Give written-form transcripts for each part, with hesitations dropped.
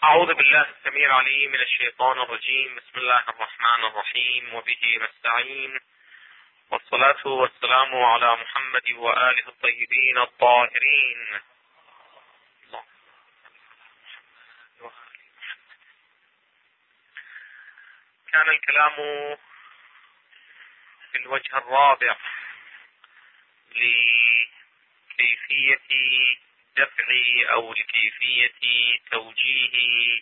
أعوذ بالله السميع العليم من الشيطان الرجيم. بسم الله الرحمن الرحيم، وبه نستعين، والصلاة والسلام على محمد وآله الطيبين الطاهرين. كان الكلام في الوجه الرابع لكيفية دفع أو لكيفية توجيه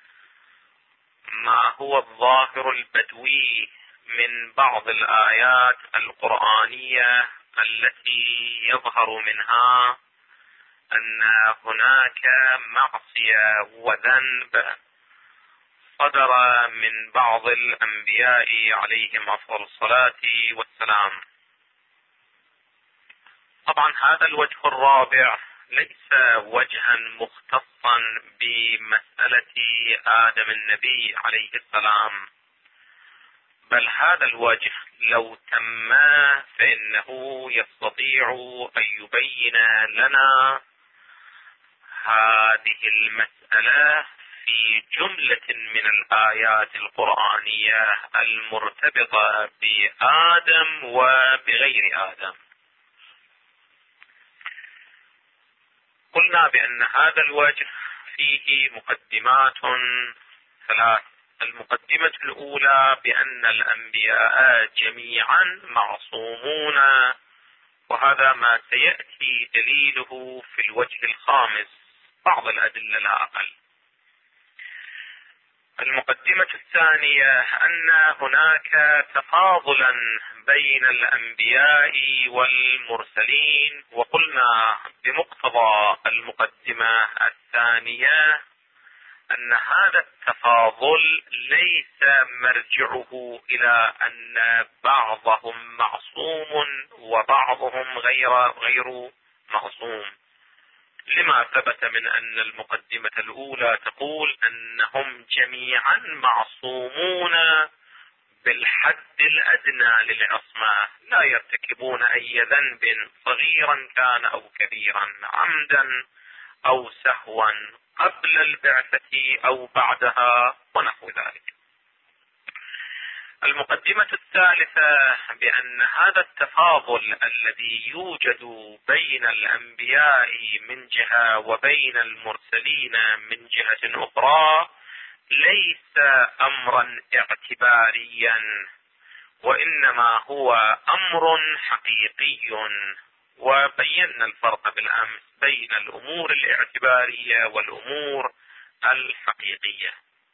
ما هو الظاهر البدوي من بعض الآيات القرآنية التي يظهر منها أن هناك معصية وذنب صدر من بعض الأنبياء عليهم أفضل الصلاة والسلام. طبعا هذا الوجه الرابع ليس وجها مختصا بمسألة آدم النبي عليه السلام، بل هذا الوجه لو تم فإنه يستطيع أن يبين لنا هذه المسألة في جملة من الآيات القرآنية المرتبطة بآدم وبغير آدم. قلنا بأن هذا الوجه فيه مقدمات ثلاث. المقدمة الأولى بأن الأنبياء جميعا معصومون، وهذا ما سيأتي دليله في الوجه الخامس، بعض الأدلة لا أقل. المقدمة الثانية أن هناك تفاضلا بين الأنبياء والمرسلين، وقلنا بمقتضى المقدمة الثانية أن هذا التفاضل ليس مرجعه إلى أن بعضهم معصوم وبعضهم غير معصوم، لما ثبت من أن المقدمة الأولى تقول أنهم جميعا معصومون بالحد الأدنى للعصمة، لا يرتكبون أي ذنب صغيرا كان أو كبيرا، عمدا أو سهوا، قبل البعثة أو بعدها ونحو ذلك. المقدمة الثالثة بأن هذا التفاضل الذي يوجد بين الأنبياء من جهة وبين المرسلين من جهة أخرى ليس أمرا اعتباريا، وإنما هو أمر حقيقي، وبينا الفرق بالأمس بين الأمور الاعتبارية والأمور الحقيقية.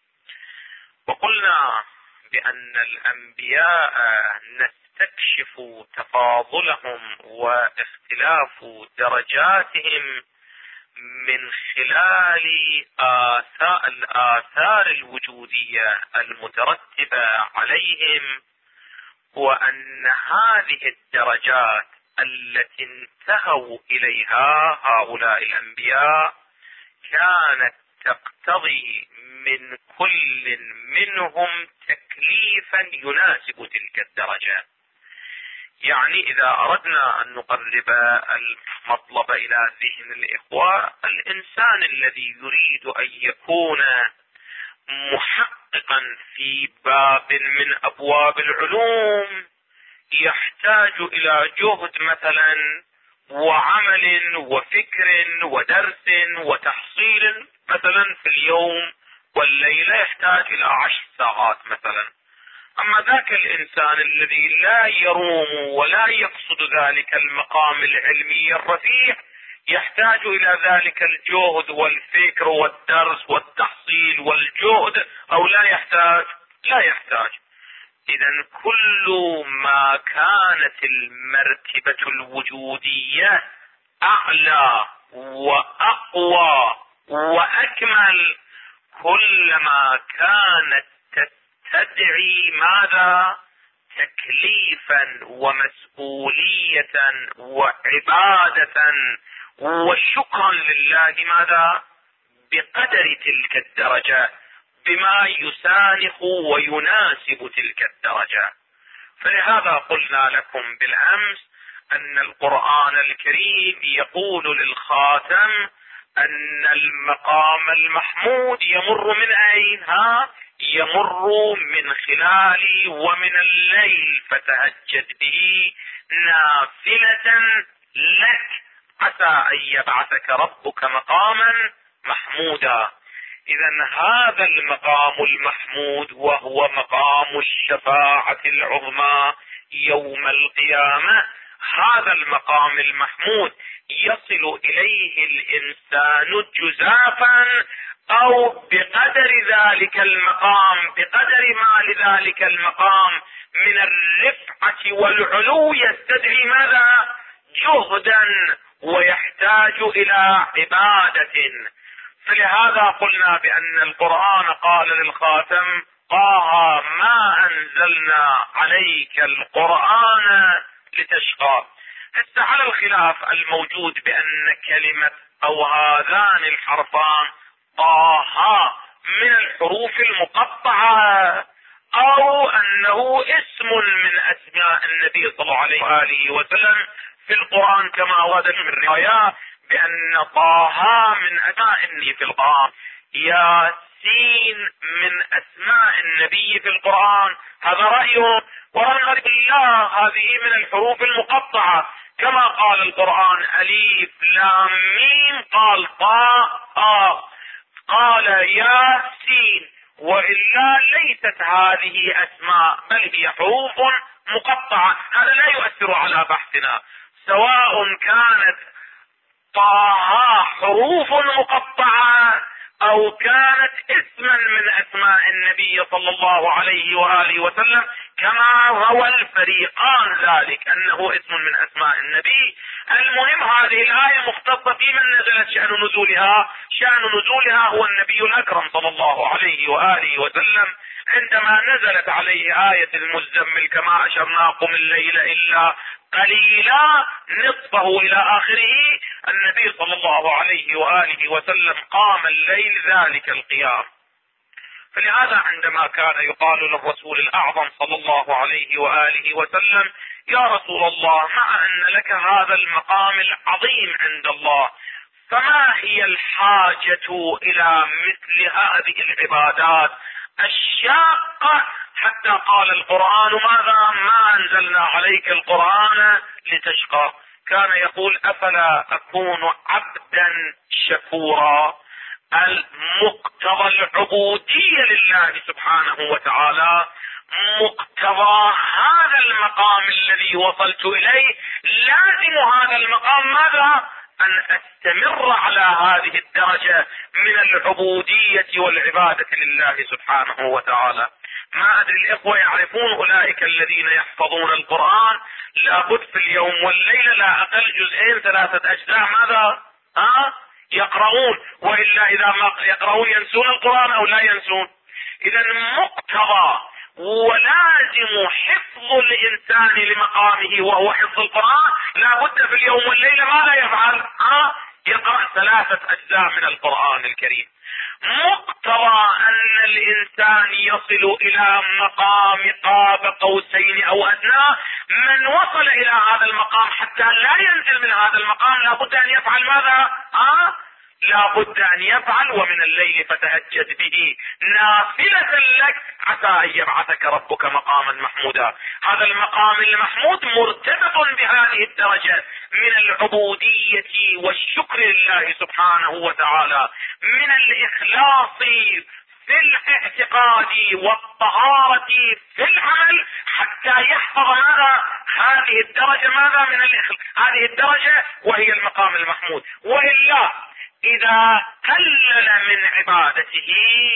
وقلنا بأن الأنبياء نستكشف تفاضلهم واختلاف درجاتهم من خلال الآثار الوجودية المترتبة عليهم، وأن هذه الدرجات التي انتهوا إليها هؤلاء الأنبياء كانت تقتضي من كل منهم تكليفا يناسب تلك الدرجة. يعني إذا أردنا أن نقرب المطلب إلى ذهن الإخوة، الإنسان الذي يريد أن يكون محققا في باب من أبواب العلوم يحتاج إلى جهد مثلا وعمل وفكر ودرس وتحصيل مثلا في اليوم والليلة، يحتاج إلى 10 ساعات مثلا. أما ذاك الإنسان الذي لا يروم ولا يقصد ذلك المقام العلمي الرفيع يحتاج إلى ذلك الجهد والفكر والدرس والتحصيل والجهد، أو لا يحتاج؟ لا يحتاج. إذن كل ما كانت المرتبة الوجودية أعلى وأقوى وأكمل، كلما كانت تستدعي ماذا؟ تكليفا ومسؤولية وعبادة وشكرا لله، ماذا؟ بقدر تلك الدرجة، بما يسانخ ويناسب تلك الدرجة. فلهذا قلنا لكم بالأمس أن القرآن الكريم يقول للخاتم ان المقام المحمود يمر من اين؟ يمر من خلال ومن الليل، فتهجد به نافلة لك عسى ان يبعثك ربك مقاما محمودا. اذا هذا المقام المحمود وهو مقام الشفاعة العظمى يوم القيامة، هذا المقام المحمود يصل اليه الانسان جزافا او بقدر ذلك المقام، بقدر ما لذلك المقام من الرفعة والعلو يستدعي ماذا؟ جهدا، ويحتاج الى عبادة. فلهذا قلنا بان القرآن قال للخاتم: طه ما انزلنا عليك القرآن لتشقى. هسه على الخلاف الموجود بان كلمة او هذان الحرفان طه من الحروف المقطعة او انه اسم من اسماء النبي صلى الله عليه وآله وسلم في القرآن، كما ورد في الروايات بان طه من اسماء النبي في القرآن، ياسين من اسماء النبي في القرآن. هذا رأيه، ورأي الله هذه من الحروف المقطعة، كما قال القرآن الف لام ميم، قال طاء، قال ياسين. وإلا ليست هذه اسماء، بل هي حروف مقطعة. هذا لا يؤثر على بحثنا، سواء كانت طه حروف مقطعة او كانت اسما من اسماء النبي صلى الله عليه وآله وسلم، كما روى الفريقان ذلك انه اسم من اسماء النبي. المهم هذه الآية مختصة في من نزلت شأن نزولها. شأن نزولها هو النبي الأكرم صلى الله عليه وآله وسلم، عندما نزلت عليه آية المزمل كما أشرنا: قم الليل إلا قليلا نصفه إلى آخره. النبي صلى الله عليه وآله وسلم قام الليل ذلك القيام. فلهذا عندما كان يقال للرسول الأعظم صلى الله عليه وآله وسلم: يا رسول الله، مع أن لك هذا المقام العظيم عند الله، فما هي الحاجة إلى مثل هذه العبادات الشاقة؟ حتى قال القرآن: ماذا؟ ما أنزلنا عليك القرآن لتشقى. كان يقول: أفلا أكون عبدا شكورا. المقتضى العبودية لله سبحانه وتعالى، مقتضى هذا المقام الذي وصلت إليه، لازم هذا المقام ماذا؟ أن أستمر على هذه الدرجة من العبودية والعبادة لله سبحانه وتعالى. ما أدري الإخوة يعرفون أولئك الذين يحفظون القرآن لابد في اليوم والليلة لا أقل جزئين 3 أجزاء ماذا؟ يقرؤون، وإلا إذا ما يقرؤون ينسون القرآن أو لا ينسون. إذا مقتضى ولازم حفظ الإنسان لمقامه وهو حفظ القرآن، لا بد في اليوم والليلة ماذا يفعل؟ يقرأ 3 أجزاء من القرآن الكريم. مقتضى أن الإنسان يصل إلى مقام قاب قوسين أو أدنى. من وصل إلى هذا المقام حتى لا ينزل من هذا المقام لا بد أن يفعل ماذا؟ لا بد أن يفعل: ومن الليل فتهجد به نافلة لك عسى أن يبعثك ربك مقاما محمودا. هذا المقام المحمود مرتبط بهذه الدرجة من العبودية والشكر لله سبحانه وتعالى، من الإخلاص في الاعتقاد والطهارة في العمل، حتى يحفظ ماذا؟ هذه الدرجة ماذا؟ من هذه الدرجة وهي المقام المحمود. وإلا إذا قلل من عبادته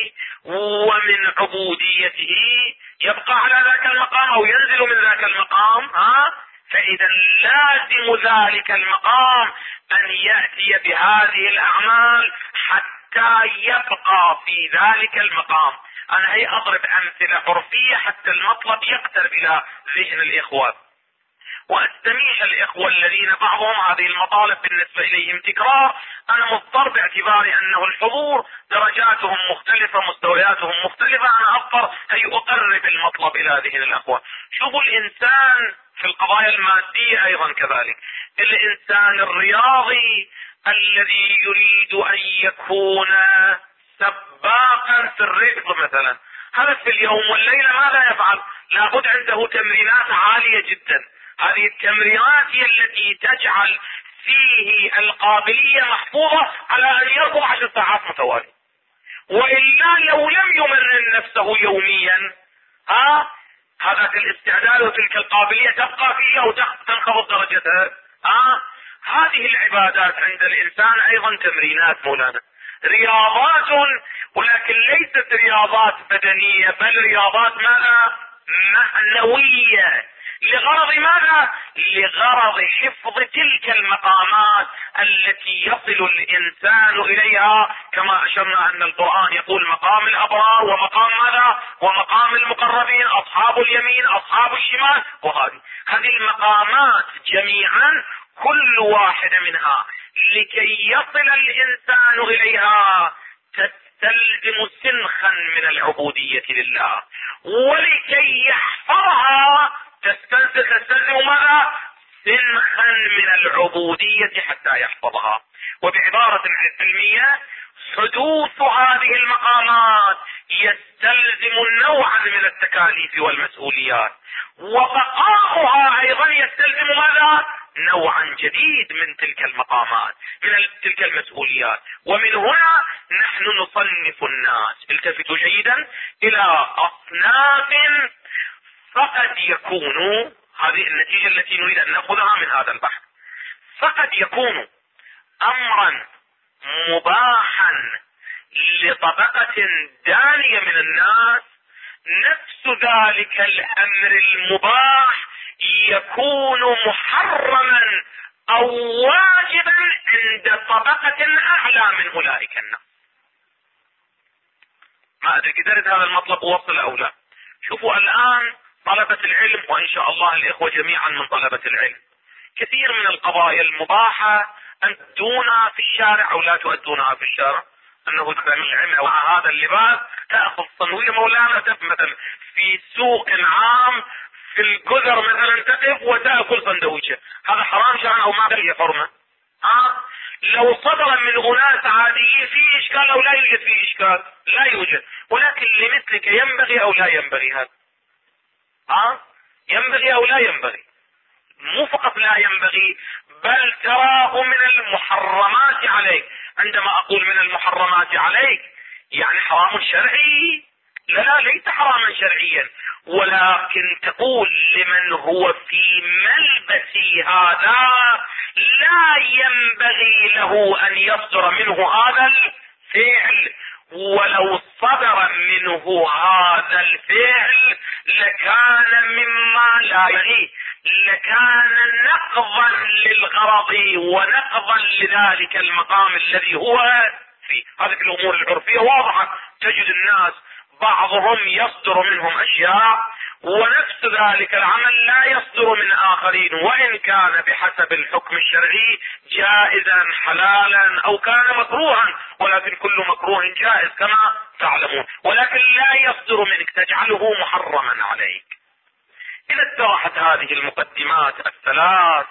ومن عبوديته يبقى على ذاك المقام أو ينزل من ذاك المقام. فإذا لازم ذلك المقام أن يأتي بهذه الأعمال حتى يبقى في ذلك المقام. أنا هي أضرب أمثلة عرفية حتى المطلب يقترب إلى ذهن الإخوة، واستميح الإخوة الذين بعضهم هذه المطالب بالنسبة إليهم تكرار. أنا مضطر باعتبار أنه الحضور درجاتهم مختلفة، مستوياتهم مختلفة، أنا أضطر أي أقرب المطلب إلى ذهن الأخوة. شوفوا الإنسان في القضايا المادية أيضا كذلك، الإنسان الرياضي الذي يريد ان يكون سباقا في الركض مثلا، هذا في اليوم والليلة ماذا يفعل؟ لابد عنده تمرينات عالية جدا. هذه التمرينات هي التي تجعل فيه القابلية محفوظة على ان يركض 10 ساعات متوالية. وإلا لو لم يمرن نفسه يوميا هذاك الاستعداد وتلك القابلية تبقى فيه او تنخفض درجتها. هذه العبادات عند الانسان ايضا تمرينات مولانا، رياضات، ولكن ليست رياضات بدنية، بل رياضات ماذا؟ معنوية. لغرض ماذا؟ لغرض حفظ تلك المقامات التي يصل الانسان اليها، كما اشرنا ان القرآن يقول مقام الابرار ومقام ماذا؟ ومقام المقربين، اصحاب اليمين اصحاب الشمال. هذه المقامات جميعا كل واحدة منها لكي يصل الانسان اليها تستلزم سنخا من العبودية لله، ولكي يحفظها تستلزم ماذا؟ سنخا من العبودية حتى يحفظها. وبعبارة علمية، حدوث هذه المقامات يستلزم نوعا من التكاليف والمسؤوليات، وبقاؤها ايضا يستلزم ماذا؟ نوعا جديد من تلك المقامات، من تلك المسؤوليات. ومن هنا نحن نصنف الناس، التفتوا جيدا، الى اصناف فقد يكون، هذه النتيجة التي نريد ان ناخذها من هذا البحث، فقد يكون امرا مباحا لطبقة دانية من الناس، نفس ذلك الامر المباح يكون محرما او واجبا عند طبقة اعلى من اولئك الناس. ما ادري قدرت هذا المطلب اوصل او لا. شوفوا الان طلبة العلم، وان شاء الله الاخوة جميعا من طلبة العلم، كثير من القضايا المباحة ان تؤدونها في الشارع او لا تؤدونها في الشارع. انه تجمع مع هذا اللباس تأخذ صنوية مولانا، مثلا في سوق عام في الجزر مثلا تقف وتأكل سندويشة، هذا حرام شرعا او ما هي حرمة؟ لو صدر من اناس عاديين فيه اشكال او لا يوجد فيه اشكال؟ لا يوجد. ولكن لمثلك ينبغي او لا ينبغي هذا؟ ينبغي او لا ينبغي؟ مو فقط لا ينبغي، بل تراه من المحرمات عليك. عندما اقول من المحرمات عليك يعني حرام شرعي؟ لا، ليس حراما شرعيا، ولكن تقول لمن هو في ملبسي هذا لا ينبغي له ان يصدر منه هذا الفعل، ولو صدر منه هذا الفعل لكان مما لا يعنيه، لكان نقضا للغرض ونقضا لذلك المقام الذي هو فيه. هذه الامور العرفية واضحة، تجد الناس بعضهم يصدر منهم اشياء ونفس ذلك العمل لا يصدر من اخرين، وان كان بحسب الحكم الشرعي جائزا حلالا او كان مكروها، ولكن كل مكروه جائز كما تعلمون، ولكن لا يصدر منك تجعله محرما عليك. اذا اتضحت هذه المقدمات الثلاث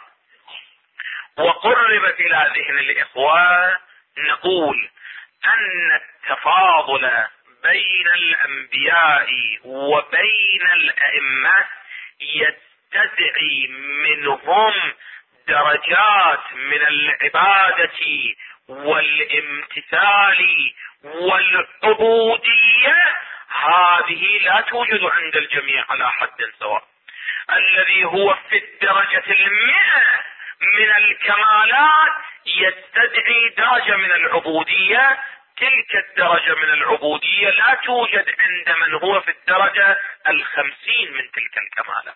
وقربت الى ذهن الاخوة، نقول ان التفاضل بين الانبياء وبين الائمة يستدعي منهم درجات من العبادة والامتثال والعبودية، هذه لا توجد عند الجميع على حد سواء. الذي هو في الدرجة 100 من الكمالات يستدعي درجة من العبودية، تلك الدرجة من العبودية لا توجد عند من هو في الدرجة 50 من تلك الكمالات.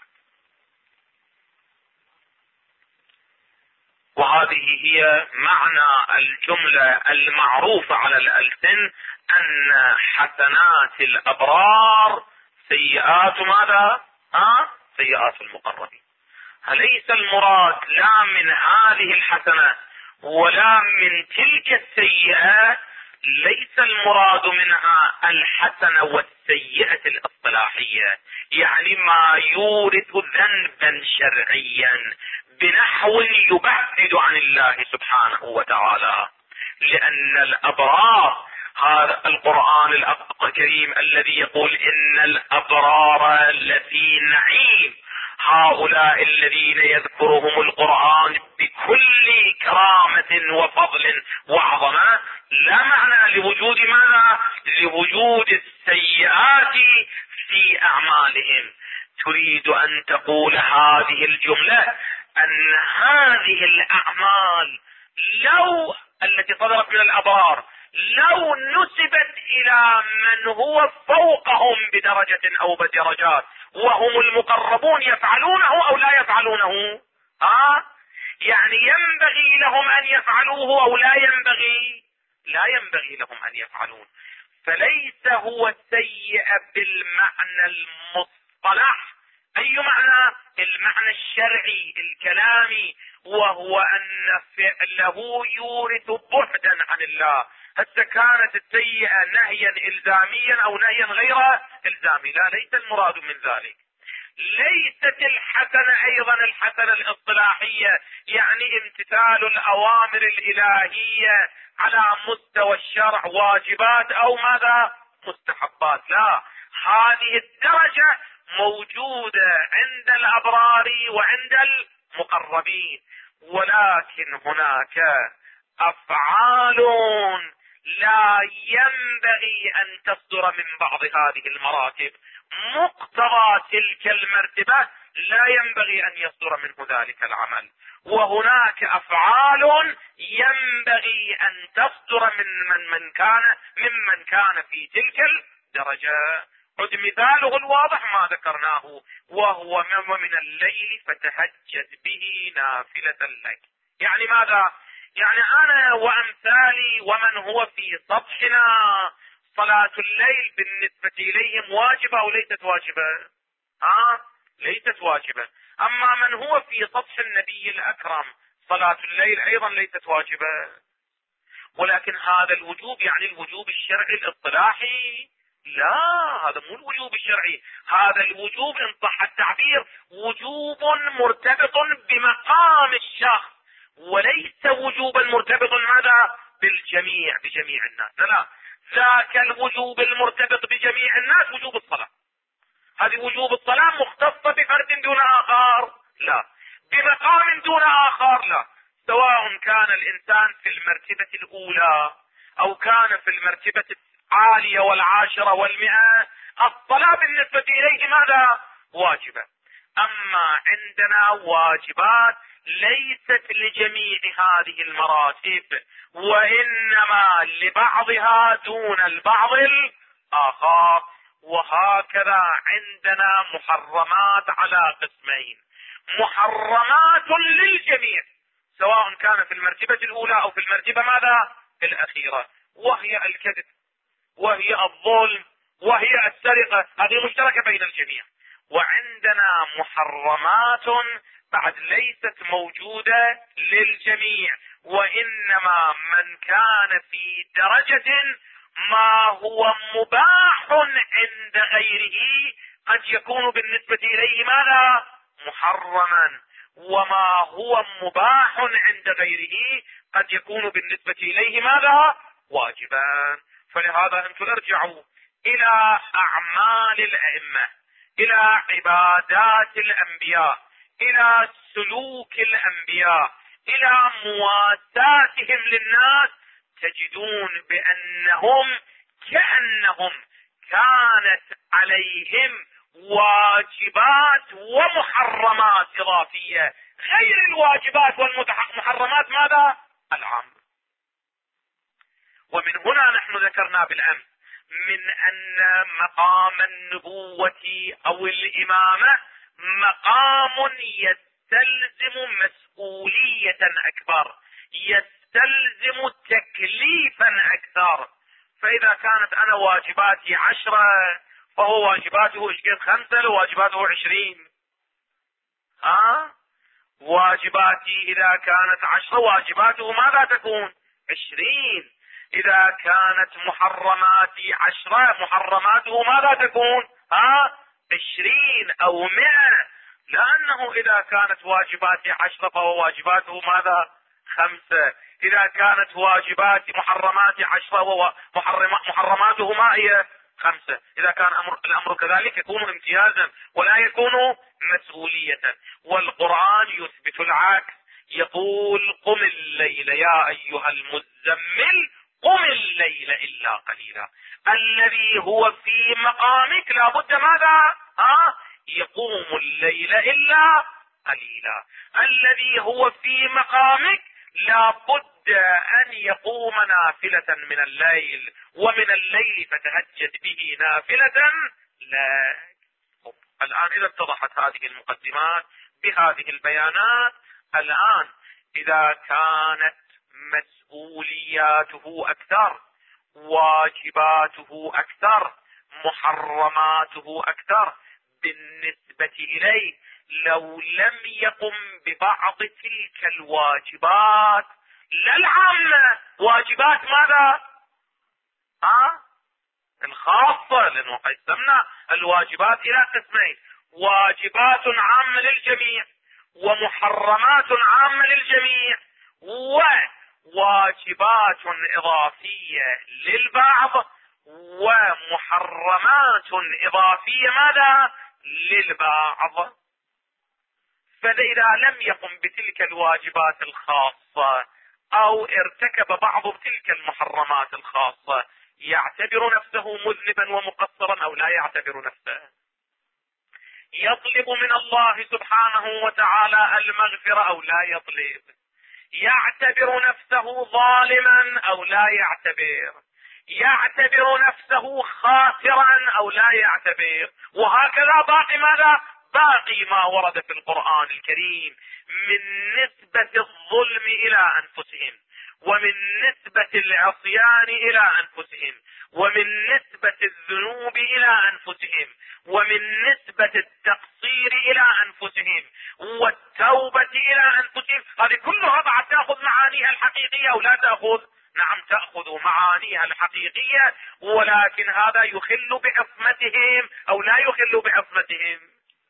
وهذه هي معنى الجملة المعروفة على الألسن أن حسنات الأبرار سيئات ماذا؟ سيئات المقربين. أليس المراد لا من هذه الحسنات ولا من تلك السيئات، ليس المراد منها الحسنة والسيئة الاصطلاحية، يعني ما يورث ذنبا شرعيا بنحو يبعد عن الله سبحانه وتعالى. لأن الأبرار، هذا القرآن الكريم الذي يقول إن الأبرار لفي نعيم، هؤلاء الذين يذكرهم القرآن بكل كرامة وفضل وعظمة، لا معنى لوجود ماذا؟ لوجود السيئات في أعمالهم. تريد أن تقول هذه الجملة أن هذه الأعمال لو التي صدرت من الأبرار لو نسبت إلى من هو فوقهم بدرجة أو بدرجات وهم المقربون يفعلونه أو لا يفعلونه، يعني ينبغي لهم أن يفعلوه أو لا ينبغي؟ لا ينبغي لهم أن يفعلون. فليس هو سيء بالمعنى المصطلح. أي معنى؟ المعنى الشرعي الكلامي، وهو أن فعله يورث بعدا عن الله. حتى كانت السيئة نهيا إلزاميا أو نهيا غير إلزامي، لا، ليس المراد من ذلك. ليست الحسنة أيضا الحسنة الاصطلاحية، يعني امتثال الأوامر الإلهية على مستوى الشرع واجبات أو ماذا؟ مستحبات. لا، هذه الدرجة موجودة عند الأبرار وعند المقربين، ولكن هناك أفعال لا ينبغي أن تصدر من بعض هذه المراتب. مقتضى تلك المرتبة لا ينبغي أن يصدر منه ذلك العمل، وهناك أفعال ينبغي أن تصدر ممن كان في تلك الدرجة. عد مثاله الواضح ما ذكرناه، وهو من الليل فتهجد به نافلة لك. يعني ماذا؟ يعني أنا وأمثالي ومن هو في سطحنا صلاة الليل بالنسبة إليهم واجبة أو ليست واجبة؟ ليست واجبة. أما من هو في سطح النبي الأكرم صلاة الليل أيضا ليست واجبة. ولكن هذا الوجوب يعني الوجوب الشرعي الاصطلاحي؟ لا، هذا مو الوجوب الشرعي. هذا الوجوب إن صح التعبير وجوب مرتبط بمقام الشخص، وليس وجوبا مرتبطا ماذا؟ بالجميع، بجميع الناس. لا، ذاك الوجوب المرتبط بجميع الناس وجوب الصلاة. هذه وجوب الصلاة مختصة بفرد دون آخر؟ لا. بمقام دون آخر؟ لا. سواء كان الإنسان في المرتبة الأولى أو كان في المرتبة العالية والعاشرة والمئة، الصلاة بالنسبة إليه ماذا؟ واجبة. أما عندنا واجبات ليست لجميع هذه المراتب، وإنما لبعضها دون البعض الآخر. وهكذا عندنا محرمات على قسمين: محرمات للجميع سواء كان في المرتبة الأولى أو في المرتبة ماذا؟ الأخيرة، وهي الكذب، وهي الظلم، وهي السرقة، هذه مشتركة بين الجميع. وعندنا محرمات بعد ليست موجودة للجميع، وإنما من كان في درجة ما هو مباح عند غيره قد يكون بالنسبة إليه ماذا؟ محرما، وما هو مباح عند غيره قد يكون بالنسبة إليه ماذا؟ واجبا. فلهذا أنتم ارجعوا إلى أعمال الأئمة، إلى عبادات الأنبياء، إلى سلوك الأنبياء، إلى مواساتهم للناس، تجدون بأنهم كأنهم كانت عليهم واجبات ومحرمات إضافية غير الواجبات والمحرمات ماذا؟ العام. ومن هنا نحن ذكرنا بالأمس من أن مقام النبوة أو الإمامة مقام يستلزم مسؤولية أكبر، يستلزم تكليفا أكثر. فإذا كانت أنا واجباتي 10 فهو واجباته 5 وواجباته 20. واجباتي إذا كانت 10 واجباته ماذا تكون؟ 20. إذا كانت محرماتي 10 محرماته ماذا تكون؟ 20 أو 100. لأنه إذا كانت واجباته 10 فهو واجباته ماذا؟ 5. إذا كانت واجبات محرمات 10 ومحرماته ما هي؟ 5. إذا كان الأمر كذلك يكون امتيازا ولا يكون مسؤولية. والقرآن يثبت العكس، يقول قم الليل يا أيها المزمل قم الليل إلا قليلا. الذي هو في مقامك لابد ماذا؟ يقوم الليل إلا قليلا. الذي هو في مقامك لابد أن يقوم نافلة من الليل، ومن الليل فتهجد به نافلة لك. الآن إذا اتضحت هذه المقدمات بهذه البيانات، الآن إذا كانت مسؤولياته أكثر، واجباته أكثر، محرماته أكثر بالنسبة إليه، لو لم يقم ببعض تلك الواجبات، لا العامة، واجبات ماذا؟ الخاصة، لأنه قسمنا الواجبات إلى قسمين: واجبات عامة للجميع، ومحرمات عامة للجميع، وواجبات إضافية للبعض، ومحرمات إضافية ماذا؟ للبعض. فإذا لم يقم بتلك الواجبات الخاصة أو ارتكب بعض تلك المحرمات الخاصة، يعتبر نفسه مذنبا ومقصرا أو لا يعتبر نفسه؟ يطلب من الله سبحانه وتعالى المغفرة أو لا يطلب؟ يعتبر نفسه ظالما أو لا يعتبر؟ يعتبر نفسه خاسرا أو لا يعتبر؟ وهكذا باقي ماذا؟ باقي ما ورد في القرآن الكريم من نسبة الظلم إلى أنفسهم، ومن نسبة العصيان إلى أنفسهم، ومن نسبة الذنوب إلى أنفسهم، ومن نسبة التقصير إلى أنفسهم، والتوبة إلى أنفسهم. هذه كلها بعد تأخذ معانيها الحقيقية أو لا تأخذ؟ نعم تأخذ معانيها الحقيقية، ولكن هذا يخل بعصمتهم أو لا يخل بعصمتهم؟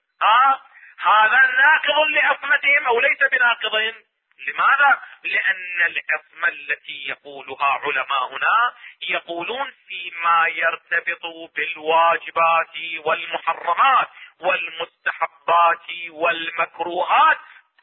هذا ناقض لعصمتهم أو ليس بناقض؟ لماذا؟ لأن العصمة التي يقولها علماؤنا يقولون فيما يرتبط بالواجبات والمحرمات والمستحبات والمكروهات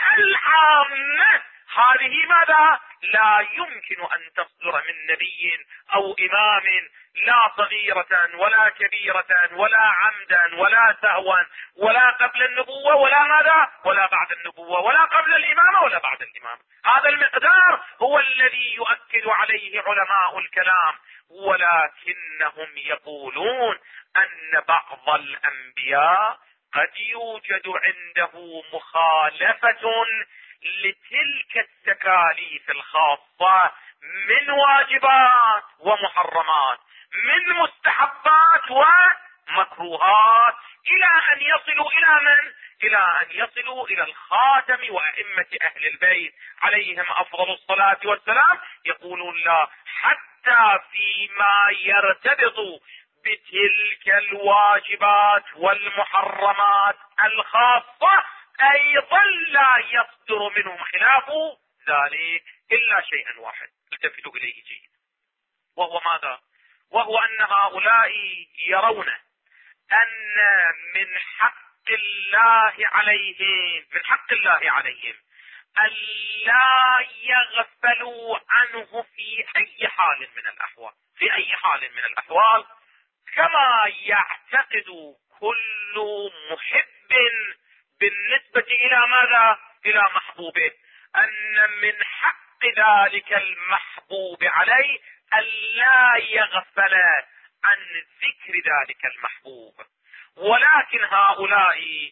العامة. هذه ماذا؟ لا يمكن أن تصدر من نبي أو إمام، لا صغيرة ولا كبيرة ولا عمدا ولا سهوا، ولا قبل النبوة ولا ماذا؟ ولا بعد النبوة، ولا قبل الإمامة ولا بعد الإمامة. هذا المقدار هو الذي يؤكد عليه علماء الكلام. ولكنهم يقولون أن بعض الأنبياء قد يوجد عنده مخالفة لتلك التكاليف الخاصة من واجبات ومحرمات، من مستحبات ومكروهات، إلى أن يصلوا إلى من؟ إلى أن يصلوا إلى الخاتم وأئمة أهل البيت عليهم أفضل الصلاة والسلام. يقولون لا، حتى فيما يرتبط بتلك الواجبات والمحرمات الخاصة أيضا لا يصدر منهم خلاف ذلك إلا شيئا واحد، التفتوا إليه جيد، وهو ماذا؟ وهو أن هؤلاء يرون أن من حق الله عليهم، من حق الله عليهم أن لا يغفلوا عنه في أي حال من الأحوال، في أي حال من الأحوال، كما يعتقد كل محب بالنسبة إلى ماذا؟ إلى محبوبه، أن من حق ذلك المحبوب عليه أن لا يغفل عن ذكر ذلك المحبوب. ولكن هؤلاء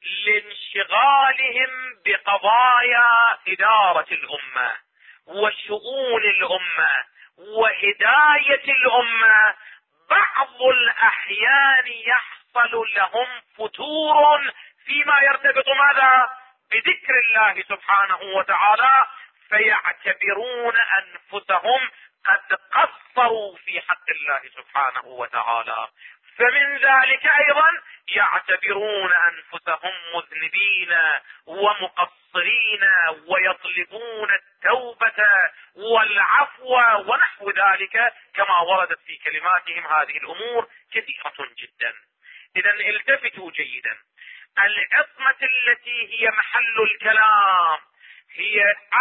لانشغالهم بقضايا إدارة الأمة وشؤون الأمة وهداية الأمة، بعض الأحيان يحصل لهم فتور فيما يرتبط ماذا؟ بذكر الله سبحانه وتعالى، فيعتبرون أنفسهم قد قصروا في حق الله سبحانه وتعالى. فمن ذلك أيضا يعتبرون أنفسهم مذنبين ومقصرين ويطلبون التوبة والعفو ونحو ذلك كما وردت في كلماتهم. هذه الأمور كثيرة جدا. إذا التفتوا جيدا. العصمة التي هي محل الكلام هي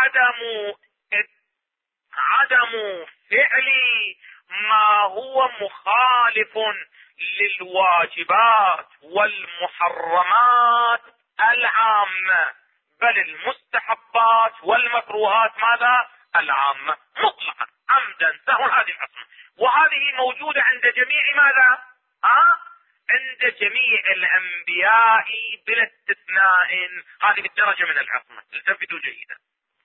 عدم فعل ما هو مخالف للواجبات والمحرمات العامة، بل المستحبات والمكروهات ماذا؟ العامة مطلقا عمدا سهوا. هذه العصمة، وهذه موجودة عند جميع ماذا؟ عند جميع الأنبياء بلا استثناء. هذه الدرجة من العصمة، التفتوا جيدا.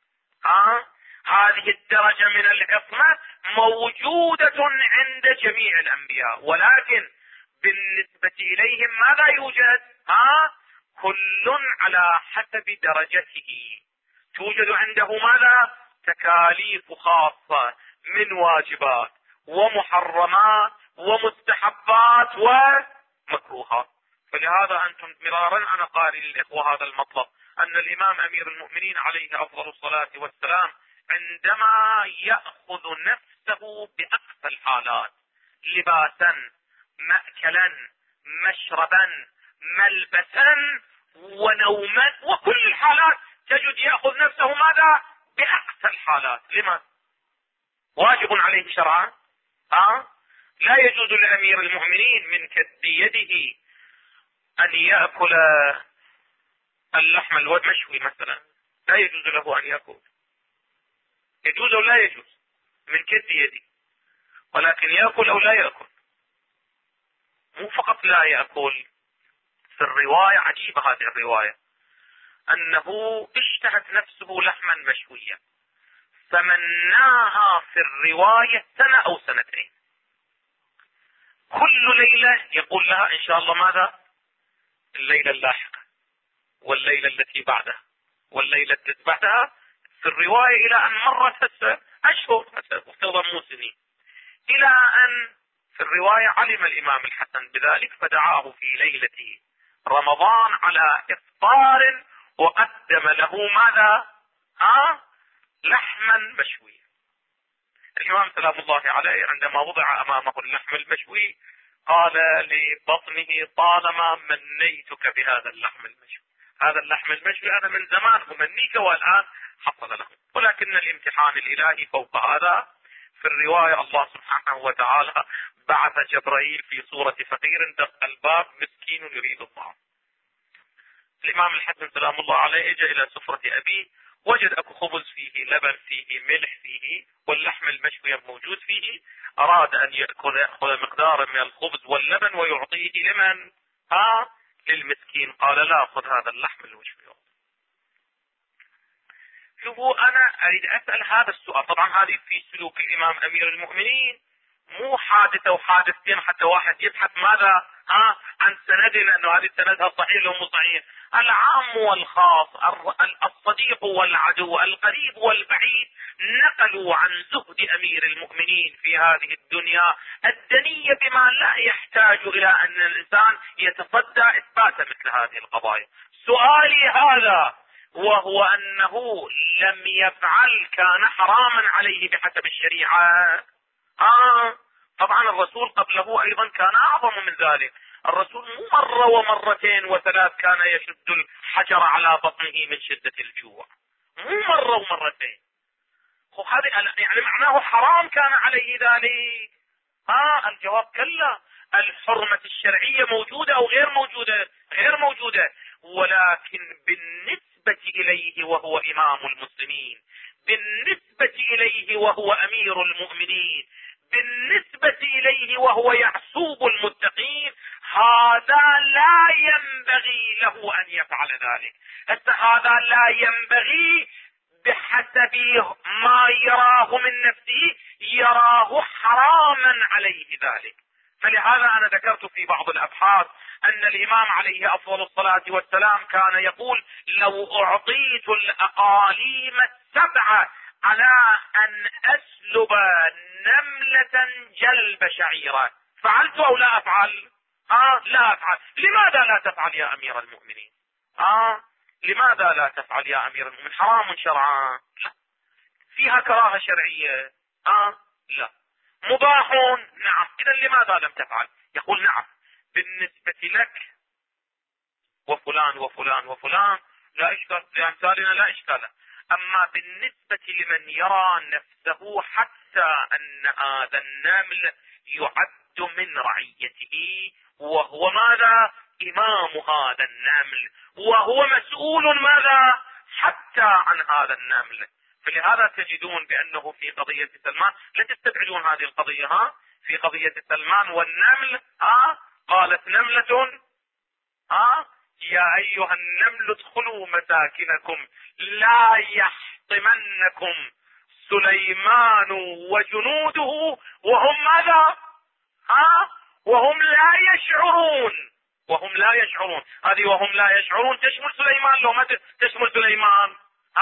هذه الدرجة من العصمة موجودة عند جميع الأنبياء، ولكن بالنسبة إليهم ماذا يوجد؟ كل على حسب درجته. توجد عنده ماذا؟ تكاليف خاصة من واجبات ومحرمات ومستحبات ومكروهات. فلهذا أنتم مرارا أنا قارئ للإخوة هذا المطلب، أن الإمام أمير المؤمنين عليه أفضل الصلاة والسلام عندما يأخذ نفسه بأقصى الحالات، لباسا، مأكلا، مشربا، ملبسا، ونوما، وكل الحالات تجد يأخذ نفسه ماذا؟ بأقصى الحالات. لماذا؟ واجب عليه شرعا. لا يجوز لأمير المؤمنين من كد يده أن يأكل اللحم المشوي مثلا، لا يجوز له أن يأكل. يجوز أو لا يجوز؟ من كد يده، ولكن يأكل أو لا يأكل. مو فقط لا يأكل، في الرواية عجيبة هذه الرواية، أنه اشتهت نفسه لحما مشويا فمناها في الرواية سنة أو سنتين. كل ليلة يقول لها إن شاء الله ماذا؟ الليلة اللاحقة، والليلة التي بعدها، والليلة التي بعدها، في الرواية إلى أن مرت أشهر وافترض مو سنين، إلى أن في الرواية علم الإمام الحسن بذلك فدعاه في ليلة رمضان على إفطار وقدم له ماذا؟ لحما مشويا. الإمام سلام الله عليه عندما وضع أمامه اللحم المشوي قال لبطنه طالما منيتك بهذا اللحم المشوي، هذا اللحم المشوي أنا من زمان أمنيك والآن حصل له. ولكن الامتحان الإلهي فوق هذا. في الرواية الله سبحانه وتعالى بعث جبرائيل في صورة فقير دق الباب مسكين يريد الطعام. الإمام الحسن سلام الله عليه اجى إلى سفرة أبيه، وجد أكو خبز فيه لبن فيه ملح فيه واللحم المشوي موجود فيه. أراد أن يأخذ مقدارا من الخبز واللبن ويعطيه لمن؟ للمسكين. قال لا، خذ هذا اللحم المشوي. شوفوا، أنا أريد أسأل هذا السؤال. طبعا هذه في سلوك الإمام أمير المؤمنين، مو حادثة وحادثتين حتى واحد يبحث ماذا عن سندنا أنه هذه سندها صحيح أو مو صحيح. العام والخاص، الصديق والعدو، القريب والبعيد، نقلوا عن زهد أمير المؤمنين في هذه الدنيا الدنية بما لا يحتاج إلى أن الإنسان يتصدى إثبات مثل هذه القضايا. سؤالي هذا، وهو أنه لم يفعل كان حراما عليه بحسب الشريعة. طبعا الرسول قبله أيضا كان أعظم من ذلك. الرسول مو مرة ومرتين وثلاث كان يشد الحجر على بطنه من شدة الجوع، مو مرة ومرتين. هذا يعني معناه حرام كان عليه ذلك؟ الجواب كلا. الحرمة الشرعية موجودة أو غير موجودة؟ غير موجودة. ولكن بالنسبة إليه وهو إمام المسلمين، بالنسبة إليه وهو أمير المؤمنين، بالنسبة إليه وهو يعصوب المتقين، هذا لا ينبغي له أن يفعل ذلك. هذا لا ينبغي بحسب ما يراه من نفسه، يراه حراما عليه ذلك. فلهذا أنا ذكرت في بعض الأبحاث أن الإمام عليه أفضل الصلاة والسلام كان يقول: لو أعطيت الأقاليم السبعة على أن أسلب نملة جلب شعيرة فعلت أو لا أفعل؟ لا أفعل. لماذا لا تفعل يا أمير المؤمنين؟ لماذا لا تفعل يا أمير المؤمنين؟ حرام شرعا؟ لا. فيها كراهة شرعية؟ لا. مباح؟ نعم. إذا لماذا لم تفعل؟ يقول نعم، بالنسبة لك وفلان وفلان وفلان لا إشكال، لأمثالنا لا إشكال. أما بالنسبة لمن يرى نفسه حتى أن هذا النمل يعد من رعيته، وهو ماذا؟ إمام هذا النمل، وهو مسؤول ماذا؟ حتى عن هذا النمل. فلهذا تجدون بأنه في قضية سلمان، لا تستبعدون هذه القضية، في قضية سلمان والنمل، قالت نملة يا أيها النمل ادخلوا مساكنكم لا يحطمنكم سليمان وجنوده وهم ماذا؟ وهم لا يشعرون. وهم لا يشعرون، هذه وهم لا يشعرون تشمل سليمان لو ما تشمل سليمان.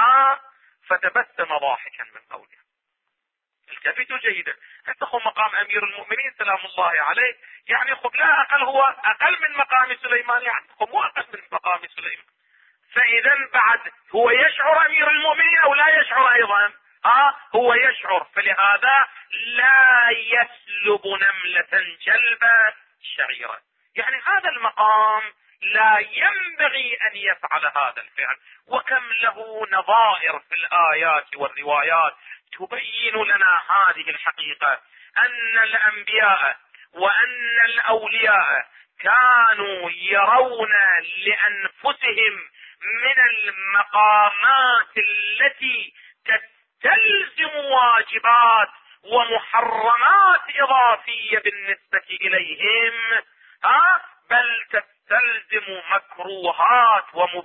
فتبسم ضاحكا من قوله. التفتوا جيدا، اتقوا مقام امير المؤمنين سلام الله عليه، يعني خب لا اقل، هو اقل من مقام سليمان، يعني خب مو اقل من مقام سليمان. فاذا بعد هو يشعر امير المؤمنين او لا يشعر ايضا؟ هو يشعر. فلهذا لا يسلب نملة جلب شعيرة. يعني هذا المقام لا ينبغي ان يفعل هذا الفعل. وكم له نظائر في الايات والروايات تبين لنا هذه الحقيقة، ان الانبياء وان الاولياء كانوا يرون لانفسهم من المقامات التي تستلزم واجبات ومحرمات اضافية بالنسبة اليهم، بل تستلزم مكروهات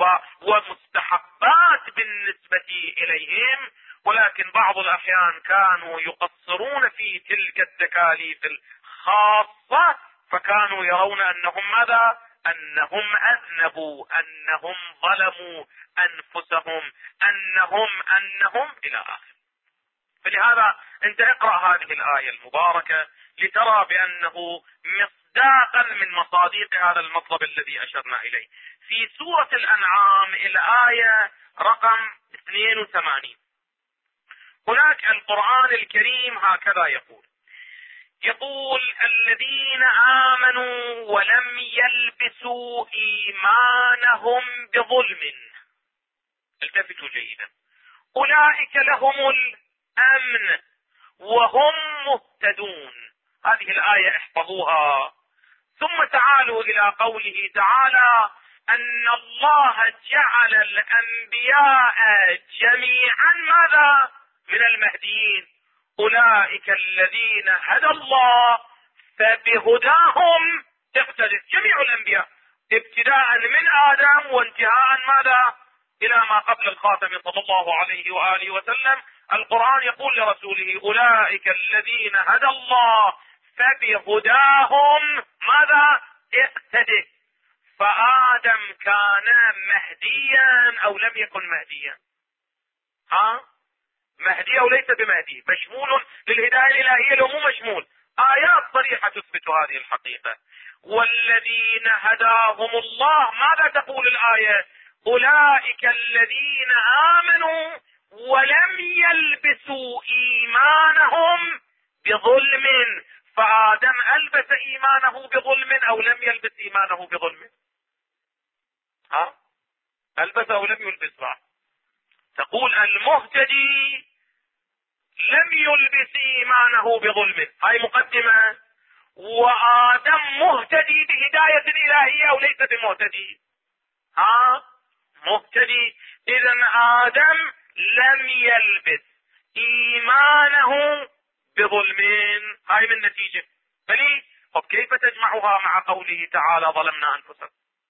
ومستحبات بالنسبة اليهم. ولكن بعض الاحيان كانوا يقصرون في تلك التكاليف الخاصة، فكانوا يرون انهم ماذا؟ انهم اذنبوا، انهم ظلموا انفسهم، انهم الى اخره. فلهذا انت اقرأ هذه الآية المباركة لترى بانه مصداقا من مصاديق هذا المطلب الذي اشرنا اليه. في سورة الانعام الآية رقم 82 هناك القرآن الكريم هكذا يقول الذين آمنوا ولم يلبسوا إيمانهم بظلم، التفتوا جيدا، أولئك لهم الأمن وهم مهتدون. هذه الآية احفظوها. ثم تعالوا إلى قوله تعالى أن الله جعل الأنبياء جميعا ماذا؟ من المهديين. أولئك الذين هدى الله فبهداهم تقتدي. جميع الأنبياء ابتداء من آدم وانتهاء ماذا؟ إلى ما قبل الخاتم صلى الله عليه وآله وسلم. القرآن يقول لرسوله أولئك الذين هدى الله فبهداهم ماذا؟ اقتدي. فآدم كان مهديا أو لم يكن مهديا؟ مهدي أو ليس بمهدي؟ مشمول للهداية الإلهية لو مو مشمول؟ آيات صريحة تثبت هذه الحقيقة. والذين هداهم الله، ماذا تقول الآية؟ أولئك الذين آمنوا ولم يلبسوا إيمانهم بظلم. فآدم ألبس إيمانه بظلم أو لم يلبس إيمانه بظلم؟ ألبس أو لم يلبس بعض؟ تقول المهتدي لم يلبس إيمانه بظلم، هاي مقدمة. وآدم مهتدي بهداية إلهية أو ليس بمهتدي؟ مهتدي. إذا آدم لم يلبس إيمانه بظلم، هاي من نتيجة. بلي طب كيف تجمعها مع قوله تعالى ظلمنا أنفسنا؟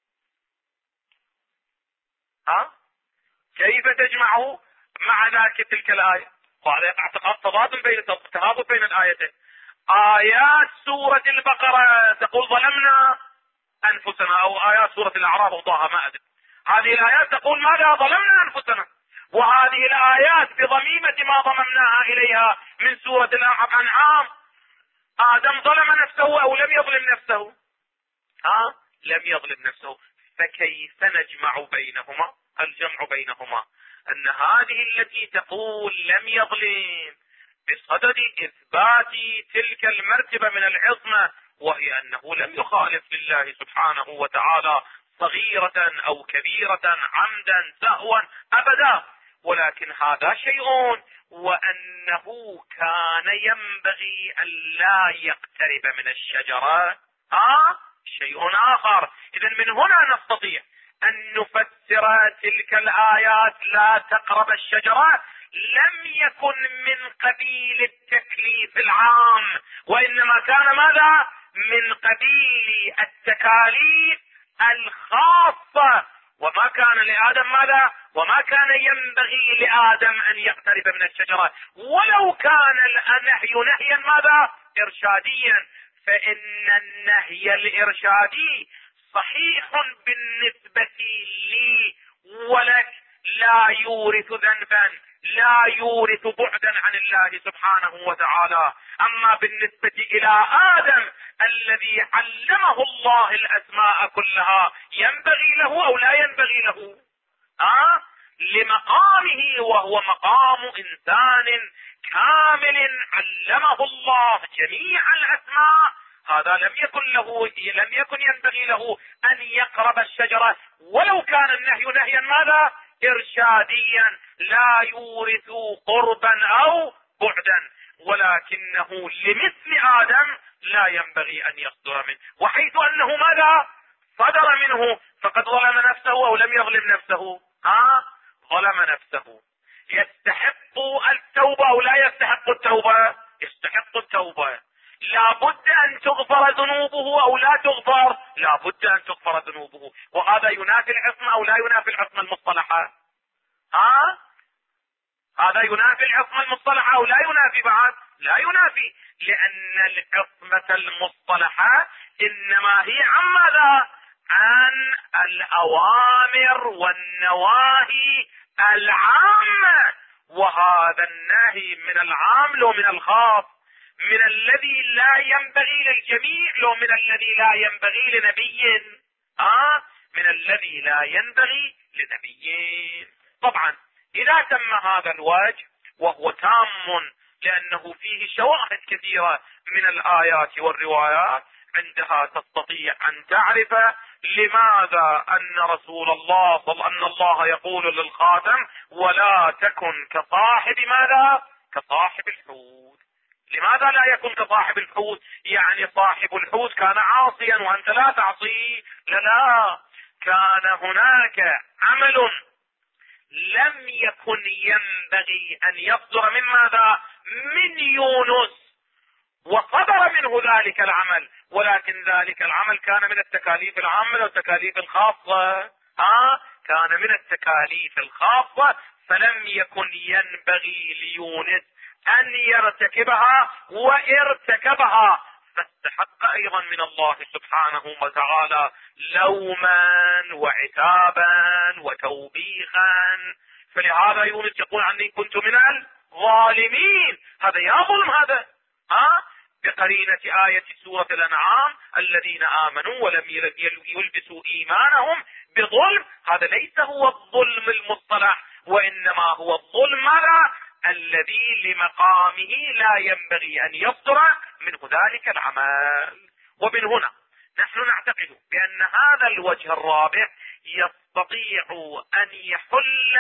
كيف تجمعه مع ذاك تلك الآية؟ وهذا يقع تضاد بين الآيتين. آيات سورة البقرة تقول ظلمنا أنفسنا، أو آيات سورة الأعراف وضعها ما أدري. هذه الآيات تقول ماذا؟ ظلمنا أنفسنا. وهذه الآيات بضميمة ما ضممناها إليها من سورة الأنعام، آدم ظلم نفسه أو لم يظلم نفسه؟ لم يظلم نفسه. فكيف نجمع بينهما؟ الجمع بينهما أن هذه التي تقول لم يظلم بصدد إثبات تلك المرتبة من العصمة، وهي أنه لم يخالف لله سبحانه وتعالى صغيرة أو كبيرة، عمدا سهوا أبدا، ولكن هذا شيء، وأنه كان ينبغي أن لا يقترب من الشجرة شيء آخر. إذن من هنا نستطيع أن نفسر تلك الآيات لا تقرب الشجرة لم يكن من قبيل التكليف العام، وإنما كان ماذا؟ من قبيل التكاليف الخاصة. وما كان لآدم ماذا؟ وما كان ينبغي لآدم أن يقترب من الشجرة، ولو كان النهي نهيا ماذا؟ إرشاديا. فإن النهي الإرشادي صحيح بالنسبة لي ولك، لا يورث ذنبا، لا يورث بعدا عن الله سبحانه وتعالى. أما بالنسبة إلى آدم الذي علمه الله الأسماء كلها، ينبغي له أو لا ينبغي له؟ لمقامه، وهو مقام إنسان كامل علمه الله جميع الأسماء، هذا لم يكن ينبغي له أن يقرب الشجرة، ولو كان النهي نهيا ماذا؟ إرشاديا لا يورث قربا أو بعدا، ولكنه لمثل آدم لا ينبغي أن يصدر منه. وحيث أنه ماذا؟ صدر منه، فقد ظلم نفسه أو لم يظلم نفسه؟ ظلم نفسه. يستحق التوبة أو لا يستحق التوبة؟ يستحق التوبة. لا بد أن تغفر ذنوبه أو لا تغفر؟ لا بد أن تغفر ذنوبه. وهذا ينافي العصمة أو لا ينافي العصمة المصطلحة؟ هذا ينافي العصمة المصطلحة أو لا ينافي بعد؟ لا ينافي، لأن العصمة المصطلحة إنما هي عن ماذا؟ عن الأوامر والنواهي العامة، وهذا النهي من العام لو من الخاص، من الذي لا ينبغي للجميع لو من الذي لا ينبغي لنبي، من الذي لا ينبغي لنبي. طبعا إذا تم هذا الوجه، وهو تام لأنه فيه شواهد كثيرة من الآيات والروايات، عندها تستطيع أن تعرف لماذا أن رسول الله أن الله يقول للخاتم ولا تكن كصاحب ماذا؟ كصاحب الحوت. لماذا لا يكن كصاحب الحوت؟ يعني صاحب الحوت كان عاصيا وأنت لا تعصي؟ لا، كان هناك عمل لم يكن ينبغي أن يصدر من ماذا؟ من يونس، وصدر منه ذلك العمل، ولكن ذلك العمل كان من التكاليف العامة والتكاليف الخاصة. كان من التكاليف الخاصة، فلم يكن ينبغي ليونس أن يرتكبها، وارتكبها، فاستحق أيضا من الله سبحانه وتعالى لوما وعتابا وتوبيخا. فلهذا يونس يقول عني كنت من الظالمين. هذا يا ظلم هذا، بقرينة آية سورة الأنعام الذين آمنوا ولم يلبسوا إيمانهم بظلم. هذا ليس هو الظلم المصطلح، وإنما هو الظلم الذي لمقامه لا ينبغي أن يصدر منه ذلك العمل. ومن هنا نحن نعتقد بأن هذا الوجه الرابع يستطيع أن يحل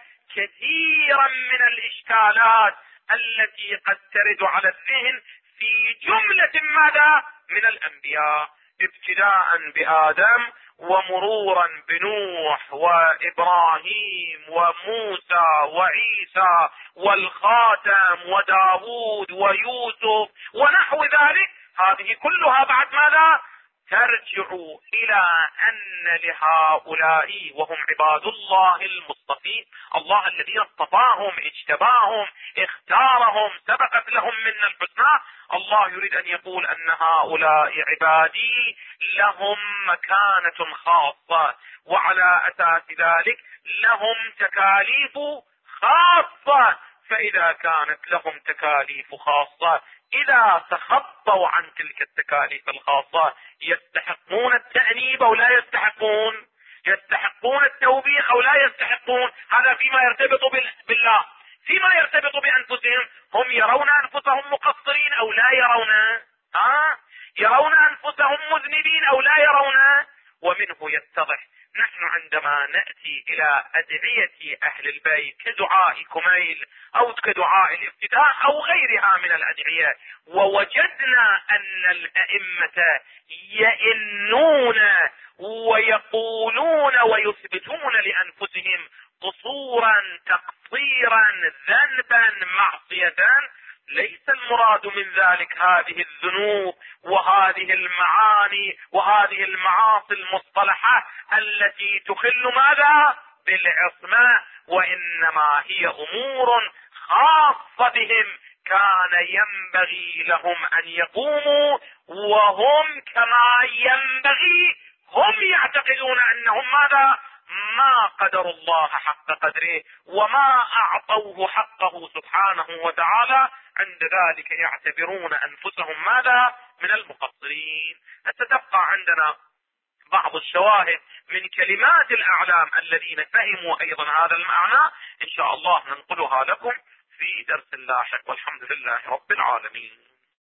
كثيرا من الإشكالات التي قد ترد على الذهن في جملة ماذا؟ من الأنبياء، ابتداء بآدم ومرورا بنوح وإبراهيم وموسى وعيسى والخاتم وداود ويوسف ونحو ذلك. هذه كلها بعد ماذا؟ ترجع إلى أن لهؤلاء وهم عباد الله المصطفين، الله الذين اصطفاهم اجتباهم اختارهم سبقت لهم من الحسنى، الله يريد أن يقول أن هؤلاء عبادي لهم مكانة خاصة، وعلى أساس ذلك لهم تكاليف خاصة. فإذا كانت لهم تكاليف خاصة إذا تخطوا عن تلك التكاليف الخاصة يستحقون التأنيب أو لا يستحقون؟ يستحقون التوبيخ أو لا يستحقون؟ هذا فيما يرتبط بالله. فيما يرتبط بأنفسهم، هم يرون أنفسهم مقصرين أو لا يرون؟ يرون أنفسهم مذنبين أو لا يرون؟ ومنه يتضح نحن عندما نأتي إلى أدعية أهل البيت كدعاء كميل أو كدعاء الافتتاح أو غيرها من الأدعية، ووجدنا أن الأئمة يئنون ويقولون ويثبتون لأنفسهم قصورا، تقصيرا، ذنبا، معصية، ليس المراد من ذلك هذه الذنوب وهذه المعاني وهذه المعاصي المصطلحة التي تخل ماذا؟ بالعصمة، وإنما هي أمور خاصة بهم كان ينبغي لهم أن يقوموا، وهم كما ينبغي هم يعتقدون أنهم ماذا؟ ما قدروا الله حق قدره وما أعطوه حقه سبحانه وتعالى، عند ذلك يعتبرون أنفسهم ماذا؟ من المقصرين. ستبقى عندنا بعض الشواهد من كلمات الأعلام الذين فهموا أيضا هذا المعنى، إن شاء الله ننقلها لكم في درس لاحق، والحمد لله رب العالمين.